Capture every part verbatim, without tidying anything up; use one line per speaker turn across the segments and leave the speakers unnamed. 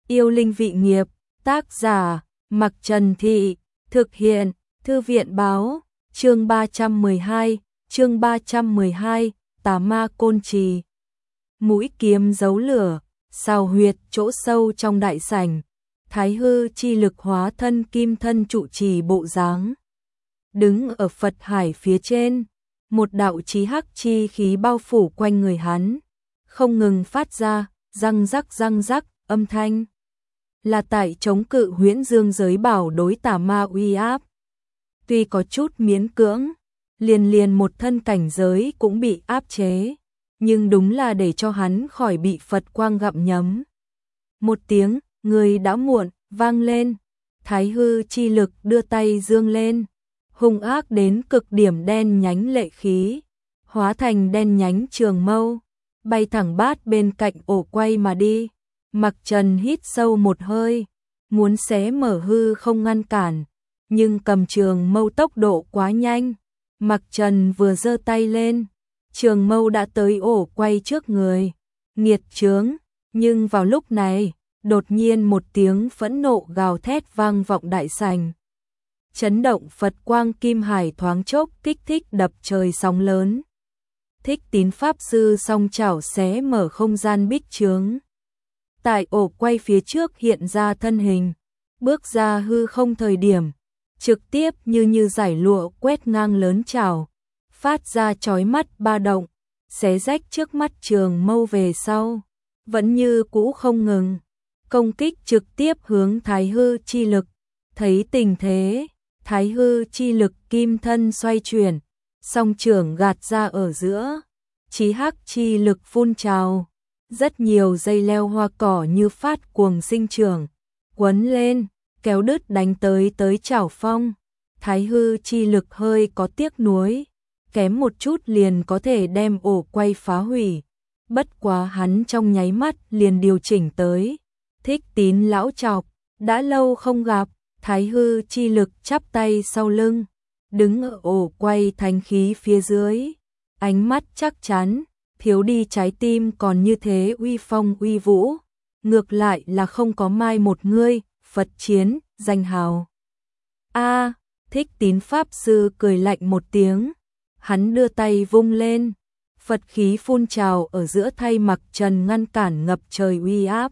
Yêu linh vị nghiệp, tác giả, Mặc Trần Thị, thực hiện, Thư viện báo, chương ba trăm mười hai, chương ba trăm mười hai, Tà ma côn trì. Mũi kiếm giấu lửa, xào huyệt chỗ sâu trong đại sảnh, Thái hư chi lực hóa thân kim thân trụ trì bộ dáng. Đứng ở Phật hải phía trên, một đạo chí hắc chi khí bao phủ quanh người hắn, không ngừng phát ra răng rắc răng rắc âm thanh. Là tại chống cự huyễn dương giới bảo đối tà ma uy áp. Tuy có chút miễn cưỡng, liền liền một thân cảnh giới cũng bị áp chế, nhưng đúng là để cho hắn khỏi bị Phật quang gặm nhấm. Một tiếng, người đã muộn, vang lên, Thái hư chi lực đưa tay dương lên, hung ác đến cực điểm đen nhánh lệ khí, hóa thành đen nhánh trường mâu, bay thẳng bát bên cạnh ổ quay mà đi. Mặc Trần hít sâu một hơi, muốn xé mở hư không ngăn cản, nhưng cầm trường mâu tốc độ quá nhanh. Mặc Trần vừa giơ tay lên, trường mâu đã tới ổ quay trước người, nghiệt chướng. Nhưng vào lúc này, đột nhiên một tiếng phẫn nộ gào thét vang vọng đại sảnh. Chấn động Phật quang kim hải thoáng chốc kích thích đập trời sóng lớn. Thích Tín Pháp Sư song chảo xé mở không gian bích chướng. Tại ổ quay phía trước hiện ra thân hình, bước ra hư không thời điểm, trực tiếp như như giải lụa quét ngang lớn chảo, phát ra chói mắt ba động, xé rách trước mắt trường mâu về sau, vẫn như cũ không ngừng, công kích trực tiếp hướng Thái hư chi lực. Thấy tình thế, Thái hư chi lực kim thân xoay chuyển, song trưởng gạt ra ở giữa, chí hắc chi lực phun trào. Rất nhiều dây leo hoa cỏ như phát cuồng sinh trưởng, quấn lên, kéo đứt đánh tới tới chảo phong. Thái hư chi lực hơi có tiếc nuối, kém một chút liền có thể đem ổ quay phá hủy. Bất quá hắn trong nháy mắt liền điều chỉnh tới. Thích Tín lão chọc, đã lâu không gặp, Thái hư chi lực chắp tay sau lưng, đứng ở ổ quay thánh khí phía dưới, ánh mắt chắc chắn. Thiếu đi trái tim còn như thế uy phong uy vũ, ngược lại là không có mai một ngươi, Phật chiến, danh hào. A, Thích Tín Pháp Sư cười lạnh một tiếng, hắn đưa tay vung lên, Phật khí phun trào ở giữa thay Mặc Trần ngăn cản ngập trời uy áp.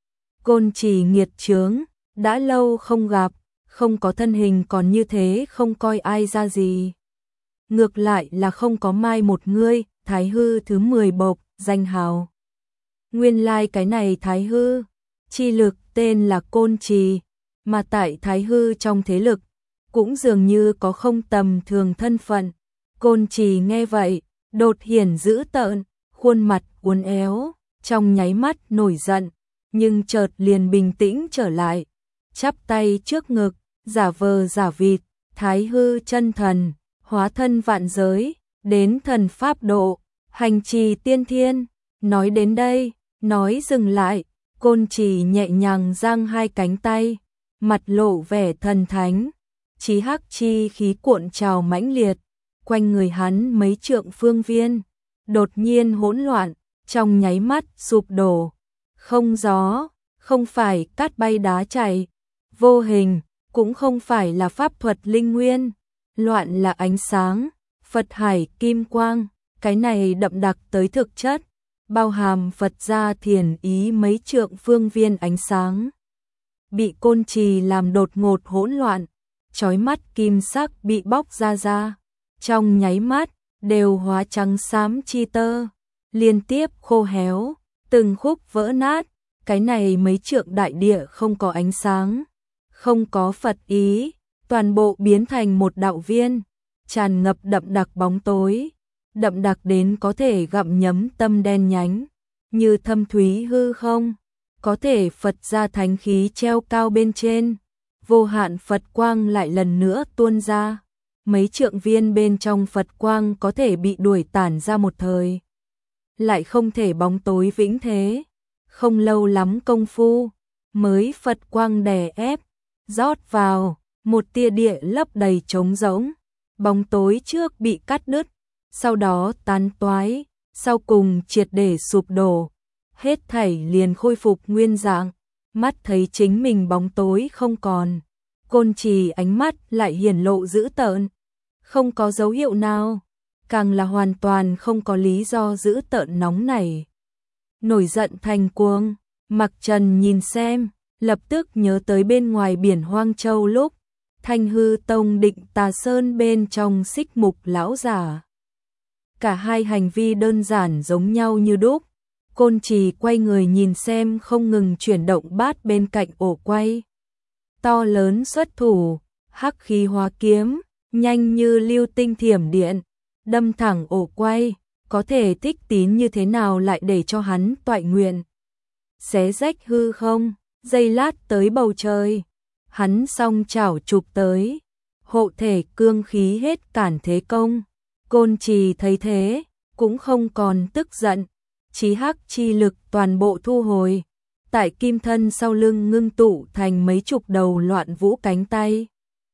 Côn trì nghiệt chướng, đã lâu không gặp, không có thân hình còn như thế không coi ai ra gì. Ngược lại là không có mai một ngươi, Thái hư thứ mười bộc, danh hào. Nguyên lai like cái này Thái hư chi lực tên là côn trì, mà tại Thái hư trong thế lực cũng dường như có không tầm thường thân phận. Côn trì nghe vậy, đột hiển dữ tợn, khuôn mặt uốn éo, trong nháy mắt nổi giận, nhưng chợt liền bình tĩnh trở lại, chắp tay trước ngực, giả vờ giả vịt, Thái hư chân thần, hóa thân vạn giới, đến thần pháp độ, hành trì tiên thiên. Nói đến đây, nói dừng lại, côn trì nhẹ nhàng giang hai cánh tay, mặt lộ vẻ thần thánh, chí hắc chi khí cuộn trào mãnh liệt, quanh người hắn mấy trượng phương viên, đột nhiên hỗn loạn, trong nháy mắt sụp đổ, không gió, không phải cát bay đá chảy, vô hình, cũng không phải là pháp thuật linh nguyên, loạn là ánh sáng, Phật hải kim quang, cái này đậm đặc tới thực chất, bao hàm Phật gia thiền ý mấy trượng phương viên ánh sáng. Bị côn trì làm đột ngột hỗn loạn, chói mắt kim sắc bị bóc ra ra, trong nháy mắt, đều hóa trắng xám chi tơ, liên tiếp khô héo, từng khúc vỡ nát, cái này mấy trượng đại địa không có ánh sáng, không có Phật ý, toàn bộ biến thành một đạo viên, tràn ngập đậm đặc bóng tối, đậm đặc đến có thể gặm nhấm tâm đen nhánh, như thâm thúy hư không, có thể Phật gia thánh khí treo cao bên trên, vô hạn Phật quang lại lần nữa tuôn ra, mấy trượng viên bên trong Phật quang có thể bị đuổi tản ra một thời, lại không thể bóng tối vĩnh thế, không lâu lắm công phu, mới Phật quang đè ép, rót vào, một tia địa lấp đầy trống rỗng, bóng tối trước bị cắt đứt, sau đó tán toái, sau cùng triệt để sụp đổ, hết thảy liền khôi phục nguyên dạng, mắt thấy chính mình bóng tối không còn. Côn Trì ánh mắt lại hiển lộ dữ tợn, không có dấu hiệu nào, càng là hoàn toàn không có lý do dữ tợn nóng này. Nổi giận thành cuồng, Mặc Trần nhìn xem, lập tức nhớ tới bên ngoài biển Hoang Châu lúc Thanh Hư Tông Định Tà Sơn bên trong Xích Mục lão giả. Cả hai hành vi đơn giản giống nhau như đúc. Côn Trì quay người nhìn xem không ngừng chuyển động bát bên cạnh ổ quay. To lớn xuất thủ, hắc khí hóa kiếm, nhanh như lưu tinh thiểm điện, đâm thẳng ổ quay, có thể Thích Tín như thế nào lại để cho hắn toại nguyện. Xé rách hư không, giây lát tới bầu trời, hắn song chảo chụp tới, hộ thể cương khí hết cản thế công. Côn Trì thấy thế, cũng không còn tức giận, chí hắc chi lực toàn bộ thu hồi, tại kim thân sau lưng ngưng tụ thành mấy chục đầu loạn vũ cánh tay.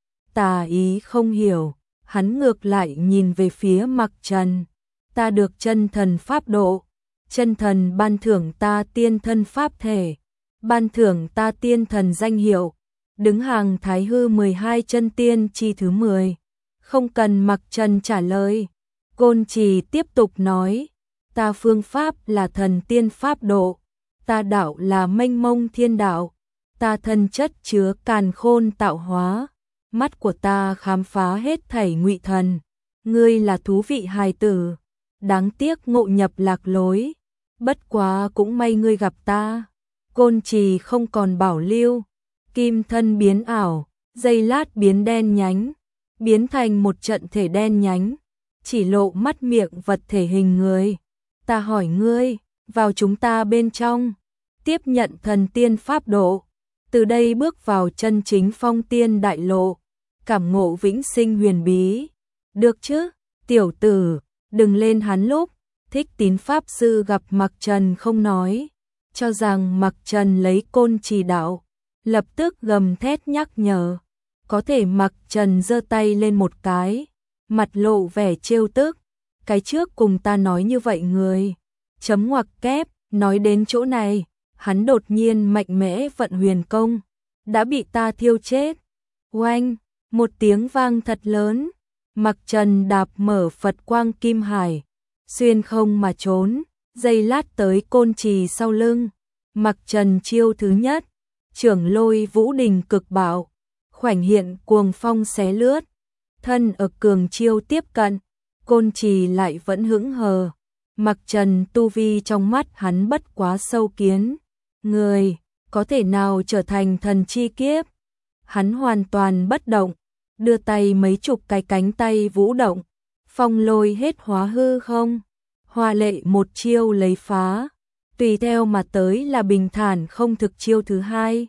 Tà ý không hiểu, hắn ngược lại nhìn về phía Mặc Trần. Ta được chân thần pháp độ, chân thần ban thưởng ta tiên thân pháp thể, ban thưởng ta tiên thần danh hiệu, đứng hàng Thái Hư mười hai chân tiên chi thứ mười. Không cần Mặc Trần trả lời, Côn Trì tiếp tục nói, ta phương pháp là thần tiên pháp độ, ta đạo là mênh mông thiên đạo, ta thân chất chứa càn khôn tạo hóa, mắt của ta khám phá hết thảy ngụy thần, ngươi là thú vị hài tử, đáng tiếc ngộ nhập lạc lối, bất quá cũng may ngươi gặp ta. Côn Trì không còn bảo lưu, kim thân biến ảo, giây lát biến đen nhánh, biến thành một trận thể đen nhánh, chỉ lộ mắt miệng vật thể hình người. Ta hỏi ngươi, vào chúng ta bên trong, tiếp nhận thần tiên pháp độ, từ đây bước vào chân chính phong tiên đại lộ, cảm ngộ vĩnh sinh huyền bí. Được chứ, tiểu tử, đừng lên hắn lúc. Thích Tín pháp sư gặp Mặc Trần không nói, cho rằng Mặc Trần lấy Côn Trì đạo, lập tức gầm thét nhắc nhở. Có thể Mặc Trần giơ tay lên một cái, mặt lộ vẻ trêu tức, cái trước cùng ta nói như vậy người. Chấm ngoặc kép, nói đến chỗ này, hắn đột nhiên mạnh mẽ vận huyền công, đã bị ta thiêu chết. Oanh, một tiếng vang thật lớn, Mặc Trần đạp mở Phật quang kim hải, xuyên không mà trốn, giây lát tới Côn Trì sau lưng. Mặc Trần chiêu thứ nhất, trưởng lôi vũ đình cực bạo, khoảnh hiện cuồng phong xé lướt, thân ở cường chiêu tiếp cận, Côn Trì lại vẫn hững hờ. Mặc Trần tu vi trong mắt hắn bất quá sâu kiến, người có thể nào trở thành thần chi kiếp. Hắn hoàn toàn bất động, đưa tay mấy chục cái cánh tay vũ động, phong lôi hết hóa hư không, hoa lệ một chiêu lấy phá, tùy theo mà tới là bình thản không thực chiêu thứ hai.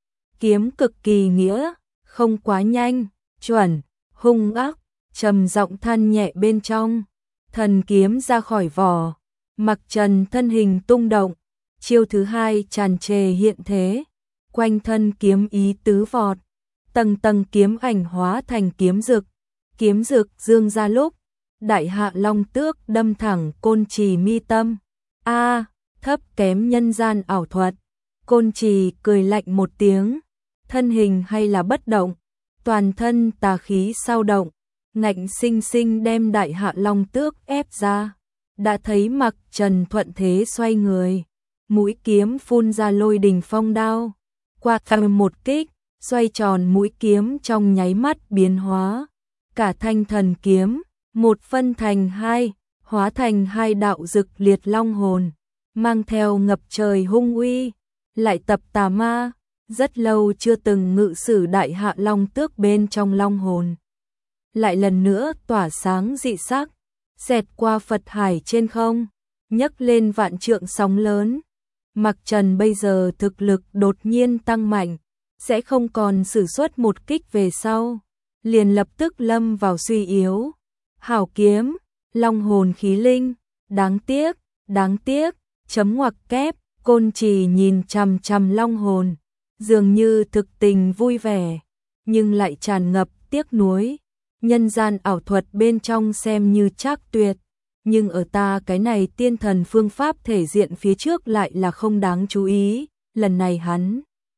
Kiếm cực kỳ nghĩa, không quá nhanh, chuẩn, hung ác, trầm giọng than nhẹ bên trong, thần kiếm ra khỏi vỏ, Mặc Trần thân hình tung động, chiêu thứ hai tràn trề hiện thế, quanh thân kiếm ý tứ vọt, tầng tầng kiếm ảnh hóa thành kiếm rực, kiếm rực dương ra lúc, đại hạ long tước đâm thẳng Côn Trì mi tâm. A, thấp kém nhân gian ảo thuật. Côn Trì cười lạnh một tiếng, thân hình hay là bất động, toàn thân tà khí sao động, ngạnh sinh sinh đem đại hạ long tước ép ra. Đã thấy Mặc Trần thuận thế xoay người, mũi kiếm phun ra lôi đình phong đao, qua thăng một kích, xoay tròn mũi kiếm trong nháy mắt biến hóa, cả thanh thần kiếm, một phân thành hai, hóa thành hai đạo rực liệt long hồn, mang theo ngập trời hung uy, lại tập tà ma, rất lâu chưa từng ngự sử đại hạ long tước bên trong long hồn. Lại lần nữa tỏa sáng dị sắc, xẹt qua Phật hải trên không, nhấc lên vạn trượng sóng lớn. Mặc Trần bây giờ thực lực đột nhiên tăng mạnh, sẽ không còn sử xuất một kích về sau, liền lập tức lâm vào suy yếu. Hảo kiếm, long hồn khí linh, đáng tiếc, đáng tiếc, chấm ngoặc kép, Côn Trì nhìn chằm chằm long hồn, dường như thực tình vui vẻ, nhưng lại tràn ngập tiếc nuối. Nhân gian ảo thuật bên trong xem như trác tuyệt, nhưng ở ta cái này tiên thần phương pháp thể diện phía trước lại là không đáng chú ý. Lần này hắn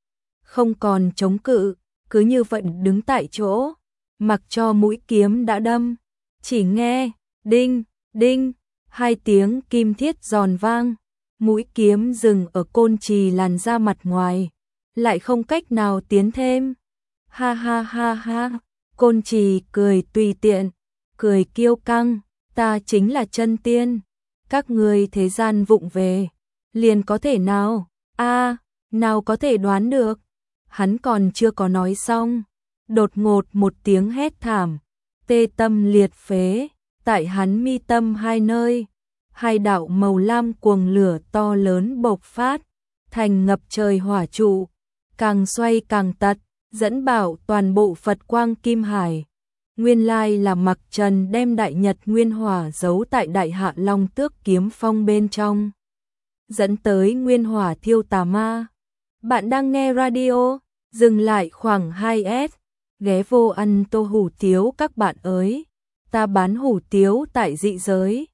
không còn chống cự, cứ như vậy đứng tại chỗ, mặc cho mũi kiếm đã đâm. Chỉ nghe, đinh, đinh, hai tiếng kim thiết giòn vang, mũi kiếm dừng ở côn trì làn da mặt ngoài, lại không cách nào tiến thêm. Ha ha ha ha, côn trì cười tùy tiện, cười kiêu căng, ta chính là chân tiên, các ngươi thế gian vụng về, liền có thể nào, a nào có thể đoán được. Hắn còn chưa có nói xong, đột ngột một tiếng hét thảm, tê tâm liệt phế, tại hắn mi tâm hai nơi, hai đạo màu lam cuồng lửa to lớn bộc phát, thành ngập trời hỏa trụ, càng xoay càng tật, dẫn bảo toàn bộ Phật quang kim hải. Nguyên lai là Mặc Trần đem đại nhật nguyên hỏa giấu tại đại hạ long tước kiếm phong bên trong, dẫn tới nguyên hỏa thiêu tà ma. Bạn đang nghe radio, dừng lại khoảng hai s, ghé vô ăn tô hủ tiếu các bạn ơi, ta bán hủ tiếu tại dị giới.